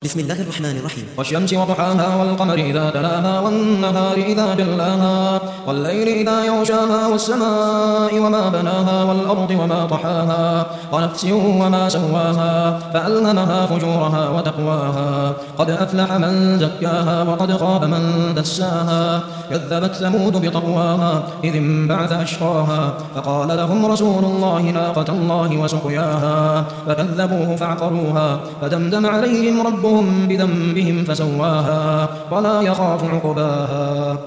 بسم الله الرحمن الرحيم. والشمس وضحاها والقمر إذا تلاها والنهار إذا جلاها والليل إذا يغشاها والسماء وما بناها والأرض وما طحاها ونفس وما سواها فألهمها فجورها وتقواها قد أفلح من زكاها وقد خاب من دساها كذبت ثمود بطغواها إذ انبعث أشقاها فقال لهم رسول الله ناقة الله وسقياها فكذبوه فعقروها فدمدم عليهم ربهم بذنبهم فسواها ولا يخاف عقباها.